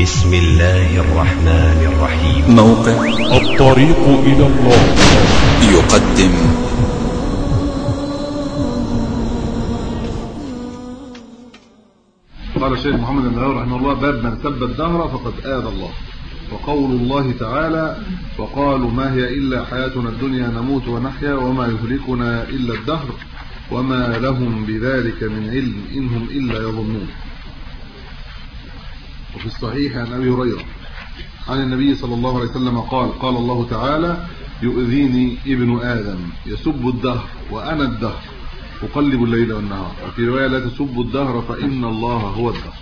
بسم الله الرحمن الرحيم. موقع الطريق إلى الله يقدم قال الشيخ محمد بن عمر رحمه الله: باب من سب الدهر فقد آذى الله. وقول الله تعالى: وقالوا ما هي إلا حياتنا الدنيا نموت ونحيا وما يهلكنا إلا الدهر وما لهم بذلك من علم إنهم إلا يظنون. وفي الصحيح عن أبي هريرة عن النبي صلى الله عليه وسلم قال: قال الله تعالى: يؤذيني ابن آدم يسب الدهر وأنا الدهر أقلب الليل والنهار. وفي رواية: لا تسبوا الدهر فإن الله هو الدهر.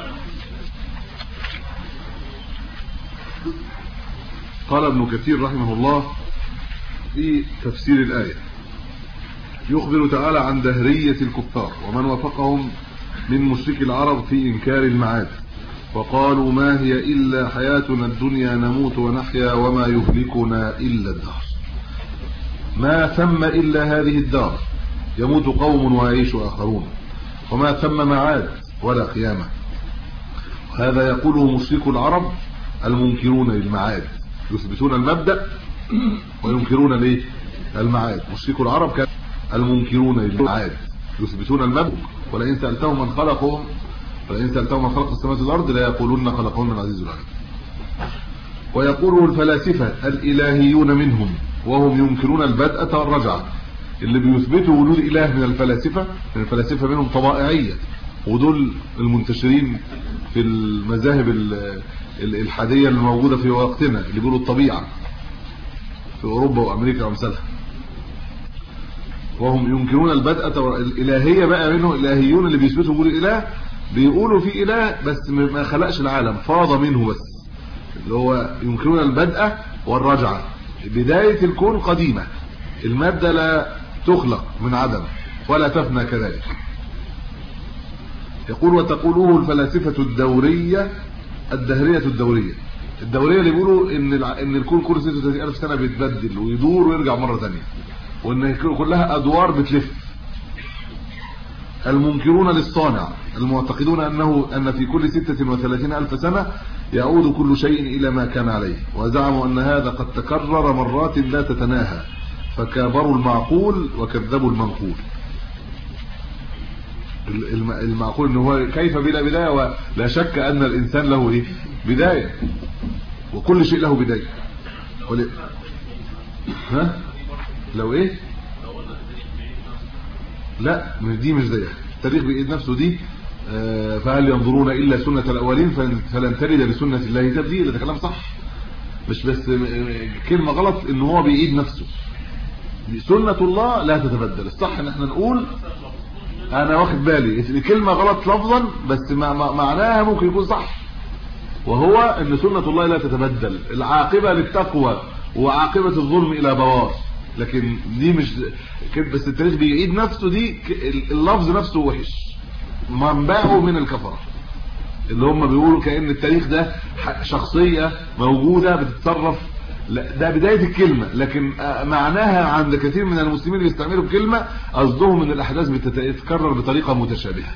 قال ابن كثير رحمه الله في تفسير الآية: يخبر تعالى عن دهرية الكفار ومن وافقهم من مشرك العرب في إنكار المعاد، وقالوا ما هي إلا حياتنا الدنيا نموت ونحيا وما يهلكنا إلا الدهر. ما ثم إلا هذه الدار، يموت قوم ويعيش آخرون، وما ثم معاد ولا قيامة. وهذا يقوله مشرك العرب المنكرون للمعاد، يثبتون المبدأ وينكرون ليه المعاد. مشرك العرب كان المنكرون للمعاد يثبتون المبدأ، ولئن سألتهم من خلقهم من خلق السماوات والأرض لا يقولون خلقهم من العزيز العليم. ويقوله الفلاسفة الإلهيون منهم وهم ينكرون البدءة والرجعة. اللي بيثبتوا وجود إله من الفلاسفة منهم طبائعية، ودول المنتشرين في المذاهب الحادية الموجودة في وقتنا، اللي بيقولوا الطبيعة في أوروبا وأمريكا وامثالها. وهم ينكرون البدءة والإلهية. بقى منهم الإلهيون اللي بيثبتوا وجود إله، بيقولوا في إله بس ما خلقش العالم، فاض منه بس، اللي هو ينكرون البدءة والرجعة. بداية الكون قديمة، المادة لا تخلق من عدم ولا تفنى كذلك. يقول: وتقوله الفلاسفة الدورية الدهرية الدورية اللي بيقولوا ان الكون كل 36,000 سنة بيتبدل ويدور ويرجع مرة ثانيه، وان كلها ادوار بتلف. المنكرون للصانع المعتقدون ان في كل 36,000 سنة يعود كل شيء الى ما كان عليه، وزعموا ان هذا قد تكرر مرات لا تتناهى، فكابروا المعقول وكذبوا المنقول. المعقول ان هو كيف بلا بدايه، ولا شك ان الانسان له بدايه، وكل شيء له بدايه. لو لا، دي مش زيها. التاريخ بايد نفسه دي. فهل ينظرون الا سنه الاولين فلن تجد لسنه الله تبديلا. ده كلام صح، مش بس كلمه غلط ان هو بايد نفسه. سنه الله لا تتبدل. الصح ان احنا نقول انا واخد بالي الكلمه غلط لفظا، بس معناها ممكن يكون صح، وهو ان سنه الله لا تتبدل. العاقبه للتقوى وعاقبه الظلم الى بوار. لكن دي مش بس التاريخ بيعيد نفسه، دي اللفظ نفسه وحش، منبعه من الكفره اللي هم بيقولوا كأن التاريخ ده شخصيه موجوده بتتصرف. لا، ده بدايه الكلمه، لكن معناها عند كثير من المسلمين اللي يستعملوا الكلمه قصدهم ان الاحداث بتتكرر بطريقه متشابهه.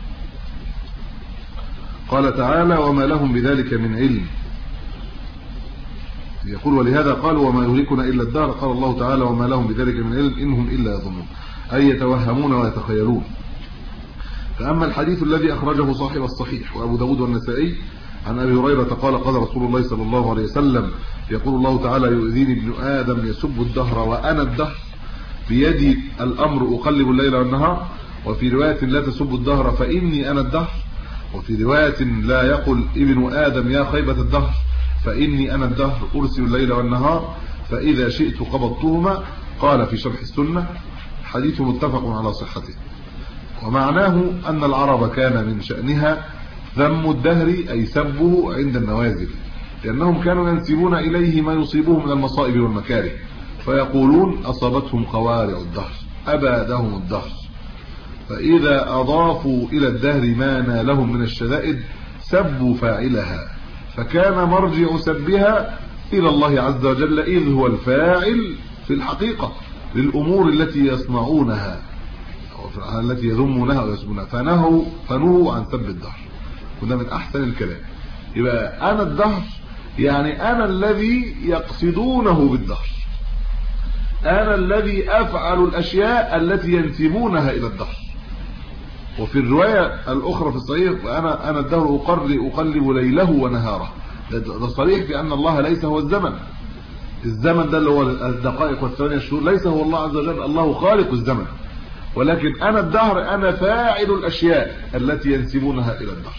قال تعالى: وما لهم بذلك من علم. يقول: ولهذا قالوا وما يهلكنا الا الدهر. قال الله تعالى: وما لهم بذلك من علم انهم الا يظنون، اي يتوهمون ويتخيلون. فاما الحديث الذي اخرجه صاحب الصحيح وابو داود والنسائي عن ابي هريره قال: قال رسول الله صلى الله عليه وسلم: يقول الله تعالى: يؤذيني ابن آدم يسب الدهر وأنا الدهر بيدي الأمر أقلب الليل والنهار. وفي رواية: لا تسب الدهر فإني أنا الدهر. وفي رواية: لا يقل ابن آدم يا خيبة الدهر فإني أنا الدهر أرسل الليل والنهار فإذا شئت قبضتهما. قال في شرح السنة: حديث متفق على صحته. ومعناه أن العرب كان من شأنها ذم الدهر، أي سبه عند النوازل، لأنهم كانوا ينسبون إليه ما يصيبهم من المصائب والمكاره، فيقولون أصابتهم قوارع الدهر، أبادهم الدهر. فإذا أضافوا إلى الدهر ما نالهم من الشدائد سبوا فاعلها، فكان مرجع سبها إلى الله عز وجل، إذ هو الفاعل في الحقيقة للأمور التي يصنعونها التي يذمونها ويسبونها، فنهوا عن سب الدهر. وده من أحسن الكلام، يبقى انا الدهر يعني انا الذي يقصدونه بالدهر، انا الذي افعل الاشياء التي ينسبونها الى الدهر. وفي الروايه الاخرى في الصحيح انا الدهر اقلب ليله ونهاره. ده صريح في ان الله ليس هو الزمن. الزمن ده اللي هو الدقائق والثواني الشهور ليس هو الله عز وجل، الله خالق الزمن. ولكن انا الدهر انا فاعل الاشياء التي ينسبونها الى الدهر.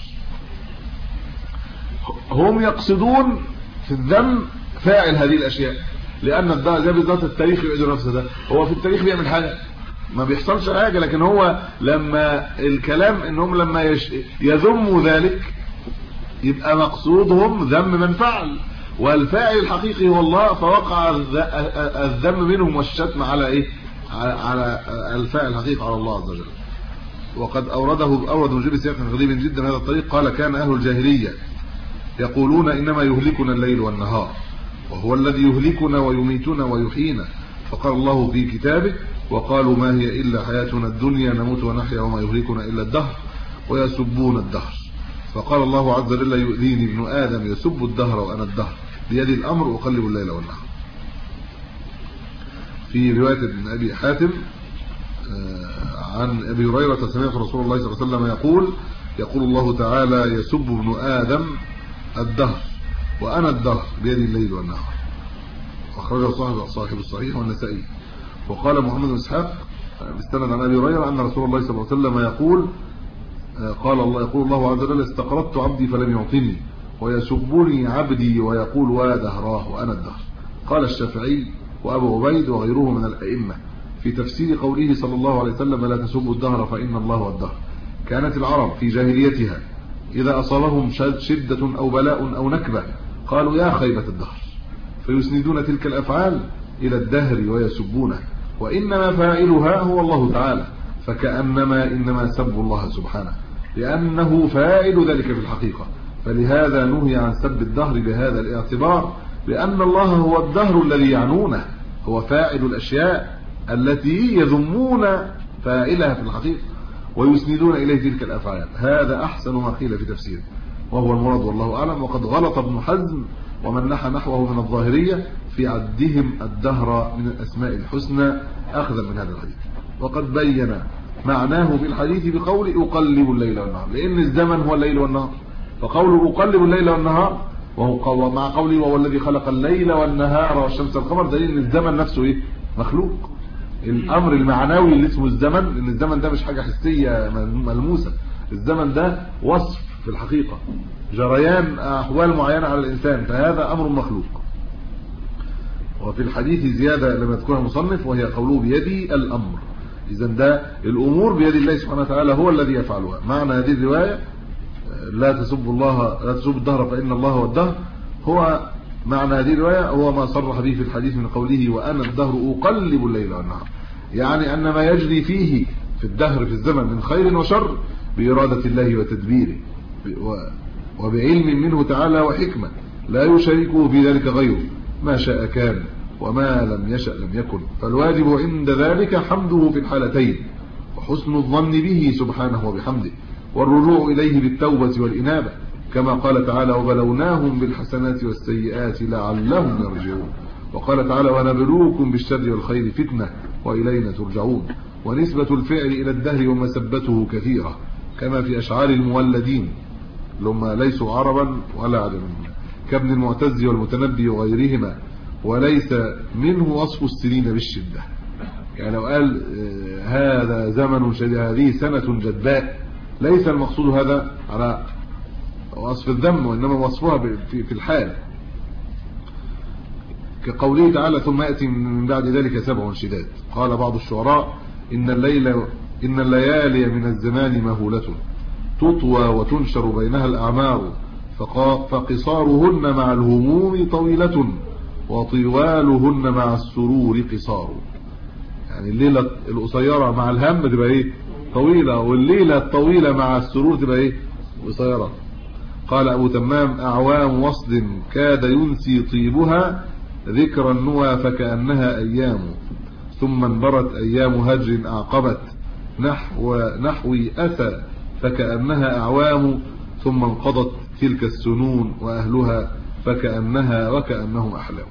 هم يقصدون في الذم فاعل هذه الاشياء، لان الدهر ده بالذات التاريخ يعيد نفسه. ده هو في التاريخ بيعمل حاجه ما بيحصلش حاجه، لكن هو لما الكلام انهم لما يذموا ذلك يبقى مقصودهم ذم من فعل، والفاعل الحقيقي هو الله، فوقع الذم منهم والشتم على ايه؟ على الفاعل الحقيقي على الله عز وجل. وقد اورد مجيب سياق غريب جدا من هذا الطريق. قال كان اهل الجاهليه يقولون انما يهلكنا الليل والنهار، وهو الذي يهلكنا ويميتنا ويحيينا. فقال الله في كتابه وقالوا ما هي الا حياتنا الدنيا نموت ونحيا وما يهلكنا الا الدهر ويسبون الدهر. فقال الله عز وجل يؤذيني ابن ادم يسب الدهر وانا الدهر بيدي الامر اقلب الليل والنهار. في روايه ابن ابي حاتم عن ابي هريره سمعت رسول الله صلى الله عليه وسلم يقول الله تعالى يسب ابن ادم الدهر وانا الدهر بيدي الليل والنهار. اخرجه صاحب الصحيح والنسائي. وقال محمد بن اسحاق استند عن ابي هريره ان رسول الله صلى الله عليه وسلم يقول يقول الله عز وجل استقرضت عبدي فلم يعطني ويسبني عبدي ويقول ودهراه وانا الدهر. قال الشافعي وابو عبيد وغيره من الائمه في تفسير قوله صلى الله عليه وسلم لا تسبوا الدهر فان الله هو الدهر. كانت العرب في جاهليتها اذا اصابهم شده او بلاء او نكبه قالوا يا خيبه الدهر، فيسندون تلك الافعال الى الدهر ويسبونه، وانما فاعلها هو الله تعالى، فكأنما سبوا الله سبحانه لأنه فاعل ذلك في الحقيقة. فلهذا نهي عن سب الدهر بهذا الاعتبار، لأن الله هو الدهر الذي يعنونه، هو فاعل الأشياء التي يذمون فاعلها في الحقيقة ويسندون إليه تلك الأفعال. هذا أحسن ما قيل في تفسيره وهو المراد والله أعلم. وقد غلط ابن حزم ومن نحى نحوه من الظاهرية في عدهم الدهر من الأسماء الحسنى أخذا من هذا الحديث. وقد بين معناه في الحديث بقول أقلب الليل والنهار، لأن الزمن هو الليل والنهار، فقوله أقلب الليل والنهار وهو مع قوله وهو الذي خلق الليل والنهار والشمس والقمر دليل ان الزمن نفسه ايه؟ مخلوق. الامر المعنوي اللي اسمه الزمن، لان الزمن ده مش حاجه حسيه ملموسه، الزمن ده وصف في الحقيقه، جريان احوال معينه على الانسان، فهذا امر مخلوق. وفي الحديث زياده لم يذكرها المصنف وهي قوله بيدي الامر، اذا ده الامور بيد الله سبحانه وتعالى هو الذي يفعلها. معنى هذه الروايه لا تسب الدهر فإن الله هو الدهر، هو معنى هذه الرواية هو ما صرح به في الحديث من قوله وأنا الدهر أقلب الليل والنهار، يعني أن ما يجري فيه في الدهر في الزمن من خير وشر بإرادة الله وتدبيره وبعلم منه تعالى وحكمة لا يشاركه في ذلك غيره، ما شاء كان وما لم يشأ لم يكن. فالواجب عند ذلك حمده في الحالتين وحسن الظن به سبحانه وبحمده والرجوع إليه بالتوبة والإنابة، كما قال تعالى وبلوناهم بالحسنات والسيئات لعلهم يرجعون. وقال تعالى ونبلوكم بالشر والخير فتنة وإلينا ترجعون. ونسبة الفعل إلى الدهر ومسبته كثيرة كما في أشعار المولدين لما ليسوا عربا ولا عجما كابن المعتز والمتنبي وغيرهما، وليس منه وصف السنين بالشدة. يعني لو قال هذا زمن شديد هذه سنة جدباء، ليس المقصود هذا على وصف الذم، وإنما وصفها في الحال، كقوله تعالى ثم يأتي من بعد ذلك 7 شداد. قال بعض الشعراء إن الليالي من الزمان مهولة تطوى وتنشر بينها الأعمار فقصارهن مع الهموم طويلة وطوالهن مع السرور قصار. يعني الليلة القصيرة مع الهم تبقى ايه؟ طويلة، والليلة الطويلة مع السرور تبقى ايه؟ قصيرة. قال أبو تمام أعوام وصد كاد ينسي طيبها ذكر النوى فكأنها أيام ثم انبرت أيام هجر أعقبت نحوي أثى فكأنها أعوام ثم انقضت تلك السنون وأهلها فكأنها وكأنهم أحلام.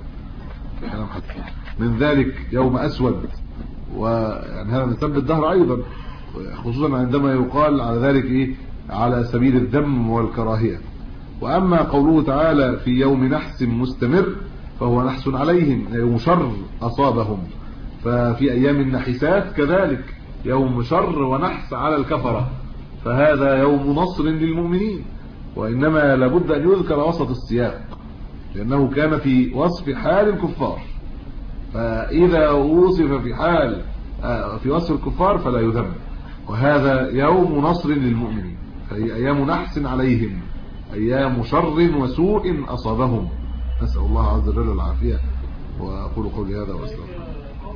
من ذلك يوم أسود، ويعني هذا من سب الدهر أيضا، خصوصا عندما يقال على ذلك على سبيل الذم والكراهية. وأما قوله تعالى في يوم نحس مستمر فهو نحس عليهم، يوم شر أصابهم، ففي أيام النحسات كذلك يوم شر ونحس على الكفرة، فهذا يوم نصر للمؤمنين، وإنما لابد أن يذكر وسط السياق لأنه كان في وصف حال الكفار، فإذا وصف في وصف الكفار فلا يذم، وهذا يوم نصر للمؤمنين، فهي أيام نحس عليهم، أيام شر وسوء أصابهم، نسأل الله عز وجل العافية. وأقول قولي هذا وأستغفر.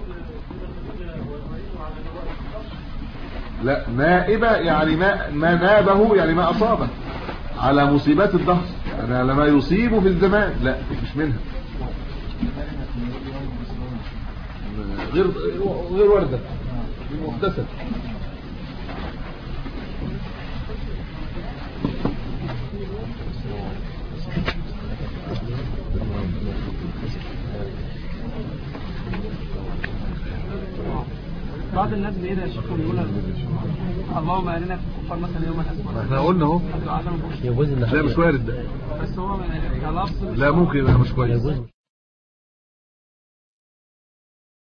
لا، نائبة يعني ما نابه، يعني ما أصابه على مصيبات الدهر، يعني على ما يصيبه في الزمان، لا مش منها، غير وردة محدثة. بعض الناس بإيه يا شيخ بيقول اللهم أرنا في الكفار مثلا يوم الأسود، احنا قلنا اهو يجوز لا مش وارد ده، بس هو كلفظ لا ممكن يبقى مش كويس.